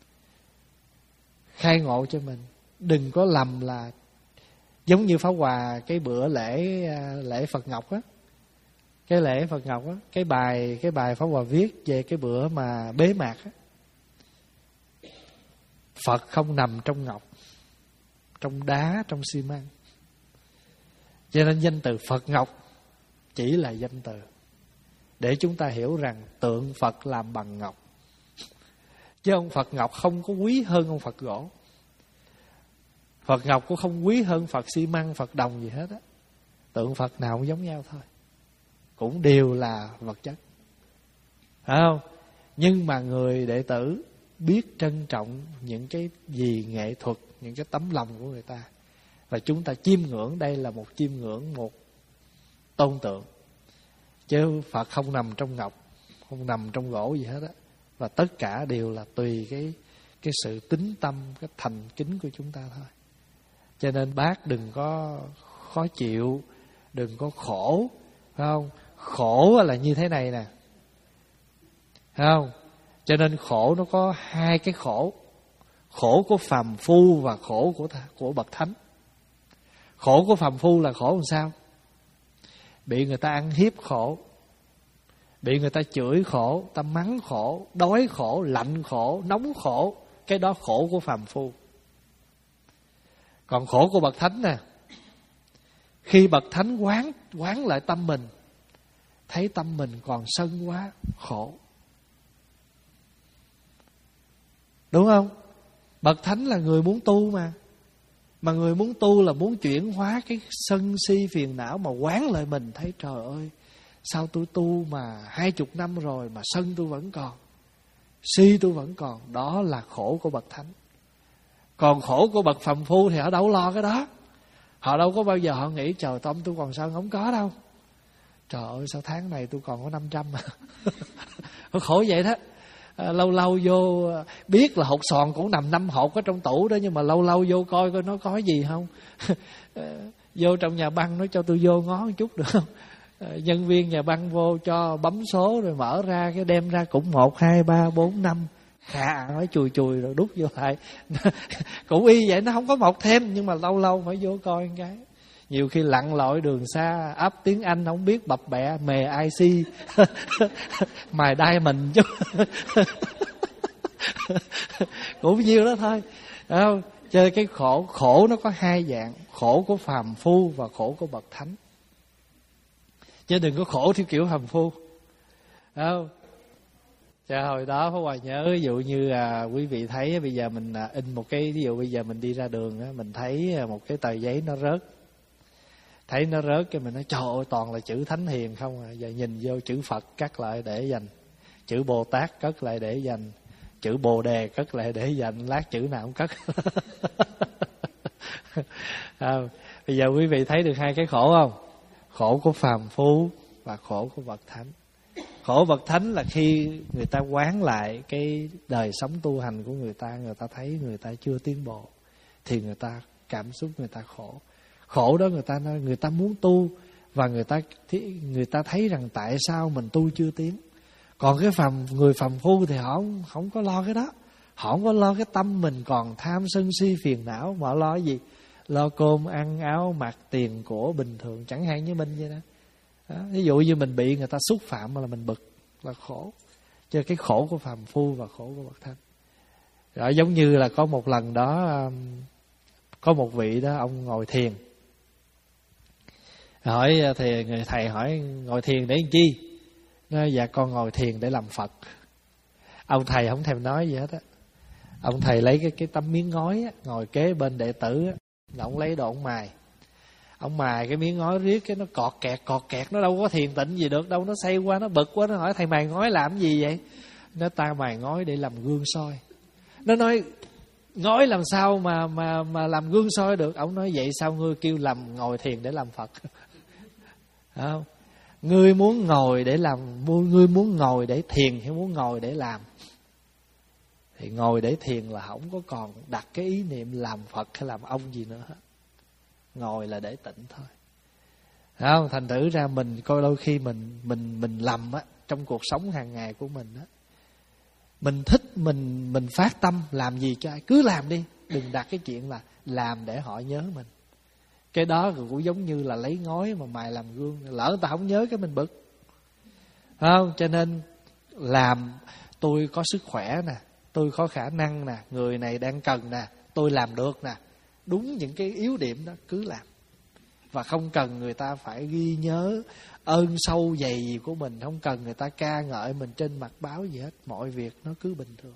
Khai ngộ cho mình. Đừng có lầm là giống như Pháp Hòa cái bữa lễ lễ Phật Ngọc á. Cái lễ Phật Ngọc á, cái bài cái bài Pháp Hòa viết về cái bữa mà bế mạc á. Phật không nằm trong ngọc, trong đá, trong xi măng. Cho nên danh từ Phật Ngọc chỉ là danh từ để chúng ta hiểu rằng tượng Phật làm bằng ngọc. Chứ ông Phật Ngọc không có quý hơn ông Phật gỗ. Phật Ngọc cũng không quý hơn Phật xi măng, Phật đồng gì hết á. Tượng Phật nào cũng giống nhau thôi, cũng đều là vật chất, phải không? Nhưng mà người đệ tử biết trân trọng những cái gì nghệ thuật, những cái tấm lòng của người ta, và chúng ta chiêm ngưỡng. Đây là một chiêm ngưỡng, một tôn tượng. Chứ Phật không nằm trong ngọc, không nằm trong gỗ gì hết á. Và tất cả đều là tùy cái cái sự tín tâm, cái thành kính của chúng ta thôi. Cho nên bác đừng có khó chịu, đừng có khổ, phải không? Khổ là như thế này nè, phải không? Cho nên khổ nó có hai cái khổ. Khổ của phàm phu và khổ của của bậc thánh. Khổ của phàm phu là khổ làm sao? Bị người ta ăn hiếp khổ, bị người ta chửi khổ, ta mắng khổ, đói khổ, lạnh khổ, nóng khổ. Cái đó khổ của phàm phu. Còn khổ của bậc thánh nè, khi bậc thánh quán quán lại tâm mình, thấy tâm mình còn sân quá, khổ. Đúng không? Bậc thánh là người muốn tu mà. Mà người muốn tu là muốn chuyển hóa cái sân si phiền não, mà quán lại mình thấy trời ơi, sao tôi tu mà hai chục năm rồi mà sân tôi vẫn còn, si tôi vẫn còn. Đó là khổ của bậc thánh. Còn khổ của bậc phàm phu thì họ đâu lo cái đó. Họ đâu có bao giờ họ nghĩ trời tâm tôi còn sân, không có đâu. Trời ơi sao tháng này tôi còn có năm trăm mà. Khổ vậy đó. À, lâu lâu vô biết là hột xoàn cũng nằm năm hột ở trong tủ đó, nhưng mà lâu lâu vô coi coi nó có gì không. Vô trong nhà băng nó cho tôi vô ngó một chút được không? À, nhân viên nhà băng vô cho bấm số rồi mở ra cái đem ra cũng một hai ba bốn năm, khà nói chùi chùi rồi đút vô lại. Cũng y vậy, nó không có mọc thêm, nhưng mà lâu lâu phải vô coi một cái. Nhiều khi lặn lội đường xa, ấp tiếng Anh không biết, bập bẹ mề i xê mài đai mình chứ. Cũng nhiêu đó thôi, phải không? Chơi cái khổ, khổ nó có hai dạng, khổ của phàm phu và khổ của bậc thánh. Chứ đừng có khổ theo kiểu phàm phu, phải không? Chà, hồi đó Pháp Hòa nhớ, ví dụ như à, quý vị thấy bây giờ mình à, in một cái, ví dụ bây giờ mình đi ra đường á, mình thấy một cái tờ giấy nó rớt, thấy nó rớt cái mình nói trời ơi toàn là chữ Thánh Hiền không à. Giờ nhìn vô chữ Phật cắt lại để dành, chữ Bồ Tát cất lại để dành, chữ Bồ Đề cất lại để dành, lát chữ nào cũng cất. À, bây giờ quý vị thấy được hai cái khổ không? Khổ của phàm phu và khổ của bậc thánh. Khổ bậc thánh là khi người ta quán lại cái đời sống tu hành của người ta, người ta thấy người ta chưa tiến bộ, thì người ta cảm xúc người ta khổ. Khổ đó người ta nói người ta muốn tu, và người ta người ta thấy rằng tại sao mình tu chưa tiến. Còn cái phàm người phàm phu thì họ không, không có lo cái đó. Họ không có lo cái tâm mình còn tham sân si phiền não, mà họ lo cái gì? Lo cơm ăn áo mặc tiền của bình thường, chẳng hạn như mình vậy đó. Đó, ví dụ như mình bị người ta xúc phạm là mình bực, là khổ. Chứ cái khổ của phàm phu và khổ của bậc thánh. Rồi giống như là có một lần đó, có một vị đó, ông ngồi thiền. Hỏi thì người thầy hỏi ngồi thiền để làm chi? Nói dạ con ngồi thiền để làm Phật. Ông thầy không thèm nói gì hết á. Ông thầy lấy cái cái tấm miếng ngói á, ngồi kế bên đệ tử á, ông lấy đồ ông mài. Ông mài cái miếng ngói riết cái nó cọt kẹt cọt kẹt, nó đâu có thiền tịnh gì được đâu, nó say qua nó bực quá, nó hỏi thầy mài ngói làm gì vậy? Nó ta mài ngói để làm gương soi. Nó nói ngói làm sao mà mà mà làm gương soi được? Ông nói vậy sao ngươi kêu làm ngồi thiền để làm Phật? Không, ngươi muốn ngồi để làm, ngươi muốn ngồi để thiền hay muốn ngồi để làm? Thì ngồi để thiền là không có còn đặt cái ý niệm làm Phật hay làm ông gì nữa hết. Ngồi là để tịnh thôi. Không, thành thử ra mình coi đôi khi mình mình mình lầm á trong cuộc sống hàng ngày của mình á. Mình thích mình mình phát tâm làm gì cho ai cứ làm đi, đừng đặt cái chuyện là làm để họ nhớ mình. Cái đó cũng giống như là lấy ngói mà mài làm gương, lỡ người ta không nhớ cái mình bực. Không, cho nên làm tôi có sức khỏe nè, tôi có khả năng nè, người này đang cần nè, tôi làm được nè. Đúng những cái yếu điểm đó cứ làm. Và không cần người ta phải ghi nhớ ơn sâu dày gì của mình, không cần người ta ca ngợi mình trên mặt báo gì hết. Mọi việc nó cứ bình thường.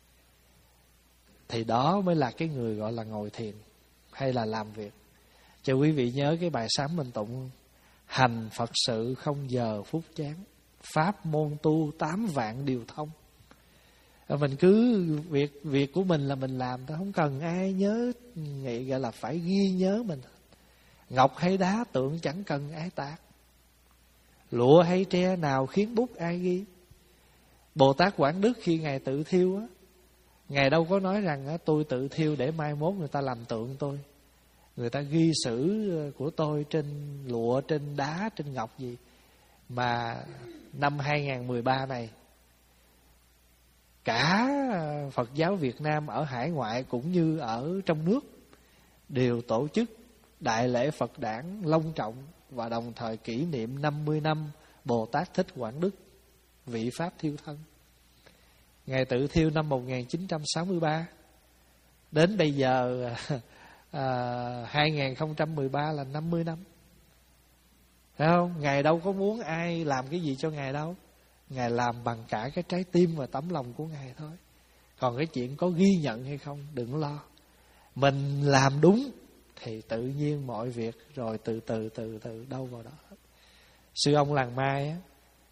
Thì đó mới là cái người gọi là ngồi thiền hay là làm việc. Cho quý vị nhớ cái bài sám mình tụng: hành Phật sự không giờ phút chán, pháp môn tu tám vạn điều thông. Mình cứ việc việc của mình là mình làm thôi, không cần ai nhớ, nghĩ gọi là phải ghi nhớ mình. Ngọc hay đá tượng chẳng cần ai tạc, lụa hay tre nào khiến bút ai ghi. Bồ Tát Quảng Đức khi Ngài tự thiêu á, Ngài đâu có nói rằng á, tôi tự thiêu để mai mốt người ta làm tượng tôi, người ta ghi sử của tôi trên lụa, trên đá, trên ngọc gì. Mà năm hai không một ba này, cả Phật giáo Việt Nam ở hải ngoại cũng như ở trong nước đều tổ chức đại lễ Phật đản long trọng và đồng thời kỷ niệm năm mươi năm Bồ Tát Thích Quảng Đức vị Pháp thiêu thân. Ngài tự thiêu năm một nghìn chín trăm sáu mươi ba. Đến bây giờ à, hai không một ba là năm mươi năm. Thấy không? Ngài đâu có muốn ai làm cái gì cho Ngài đâu. Ngài làm bằng cả cái trái tim và tấm lòng của Ngài thôi. Còn cái chuyện có ghi nhận hay không đừng lo. Mình làm đúng thì tự nhiên mọi việc rồi từ từ từ từ đâu vào đó. Sư ông Làng Mai á,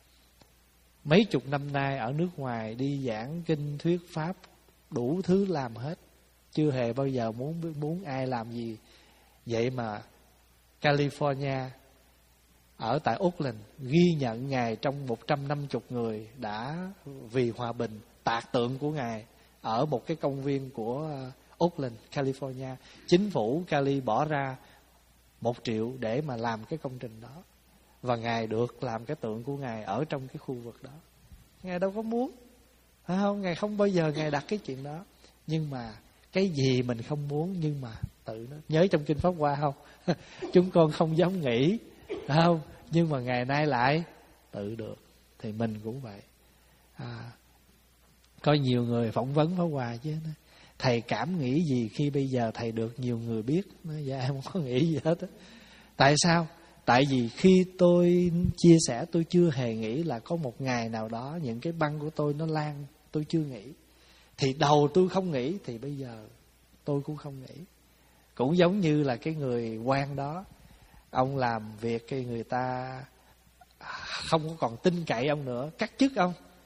mấy chục năm nay ở nước ngoài đi giảng kinh thuyết pháp, đủ thứ làm hết, chưa hề bao giờ muốn muốn ai làm gì. Vậy mà California ở tại Oakland ghi nhận Ngài trong một trăm năm mươi người đã vì hòa bình tạc tượng của Ngài ở một cái công viên của Oakland, California. Chính phủ Cali bỏ ra một triệu để mà làm cái công trình đó. Và Ngài được làm cái tượng của Ngài ở trong cái khu vực đó. Ngài đâu có muốn, phải không? Ngài không bao giờ Ngài đặt cái chuyện đó. Nhưng mà cái gì mình không muốn nhưng mà tự nó. Nhớ trong Kinh Pháp Hoa không? Chúng con không dám nghĩ, phải không? Nhưng mà ngày nay lại tự được. Thì mình cũng vậy. À, có nhiều người phỏng vấn Pháp Hoa chứ. Thầy cảm nghĩ gì khi bây giờ thầy được nhiều người biết? Nói, dạ em không có nghĩ gì hết á. Tại sao? Tại vì khi tôi chia sẻ, tôi chưa hề nghĩ là có một ngày nào đó những cái băng của tôi nó lan. Tôi chưa nghĩ. Thì đầu tôi không nghĩ, thì bây giờ tôi cũng không nghĩ. Cũng giống như là cái người quan đó, ông làm việc cái người ta không có còn tin cậy ông nữa, cắt chức ông.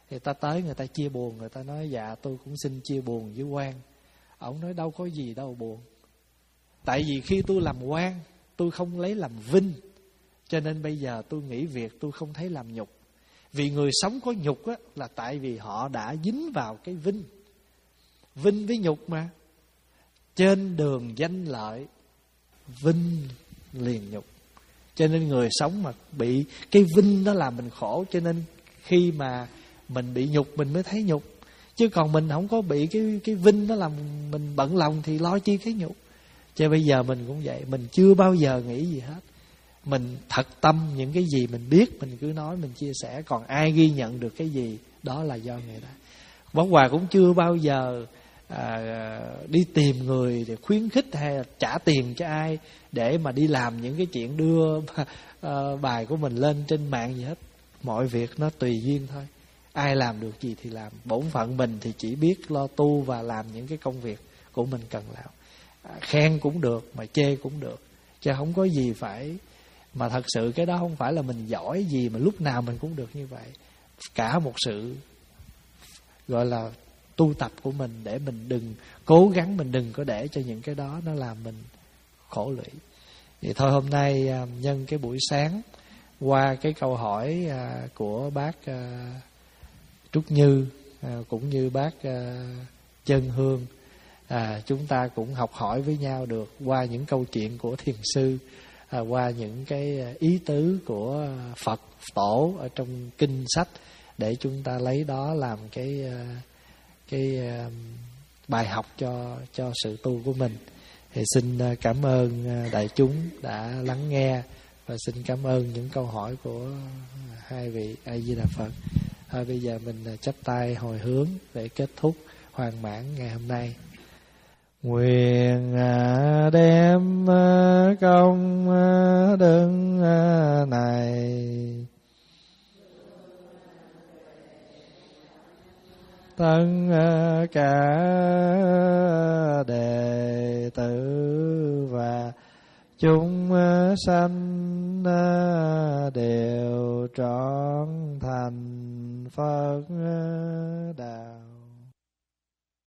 Thì ta tới người ta chia buồn, người ta nói dạ tôi cũng xin chia buồn với quan. Ông nói đâu có gì đâu buồn. Tại vì khi tôi làm quan, tôi không lấy làm vinh, cho nên bây giờ tôi nghỉ việc, tôi không thấy làm nhục. Vì người sống có nhục á, là tại vì họ đã dính vào cái vinh. Vinh với nhục mà. Trên đường danh lợi, vinh liền nhục. Cho nên người sống mà bị cái vinh đó làm mình khổ. Cho nên khi mà mình bị nhục mình mới thấy nhục. Chứ còn mình không có bị cái cái vinh đó làm mình bận lòng thì lo chi cái nhục. Cho bây giờ mình cũng vậy. Mình chưa bao giờ nghĩ gì hết. Mình thật tâm những cái gì mình biết mình cứ nói, mình chia sẻ. Còn ai ghi nhận được cái gì đó là do người ta. Bóng Hòa cũng chưa bao giờ à, đi tìm người để khuyến khích hay là trả tiền cho ai để mà đi làm những cái chuyện đưa à, bài của mình lên trên mạng gì hết. Mọi việc nó tùy duyên thôi. Ai làm được gì thì làm. Bổn phận mình thì chỉ biết lo tu và làm những cái công việc của mình cần làm. à, Khen cũng được mà chê cũng được, chứ không có gì phải. Mà thật sự cái đó không phải là mình giỏi gì mà lúc nào mình cũng được như vậy. Cả một sự gọi là tu tập của mình, để mình đừng cố gắng, mình đừng có để cho những cái đó nó làm mình khổ lụy. Thì thôi hôm nay nhân cái buổi sáng, qua cái câu hỏi của bác Trúc Như cũng như bác Chân Hương, à, chúng ta cũng học hỏi với nhau được qua những câu chuyện của thiền sư, à, qua những cái ý tứ của Phật Tổ ở trong kinh sách, để chúng ta lấy đó làm cái cái bài học cho cho sự tu của mình. Thì xin cảm ơn đại chúng đã lắng nghe, và xin cảm ơn những câu hỏi của hai vị. A Di Đà Phật. Thôi bây giờ mình chắp tay hồi hướng để kết thúc hoàn mãn ngày hôm nay. Nguyện đem công đức này tất cả đệ tử và chúng sanh đều trọn thành Phật đạo.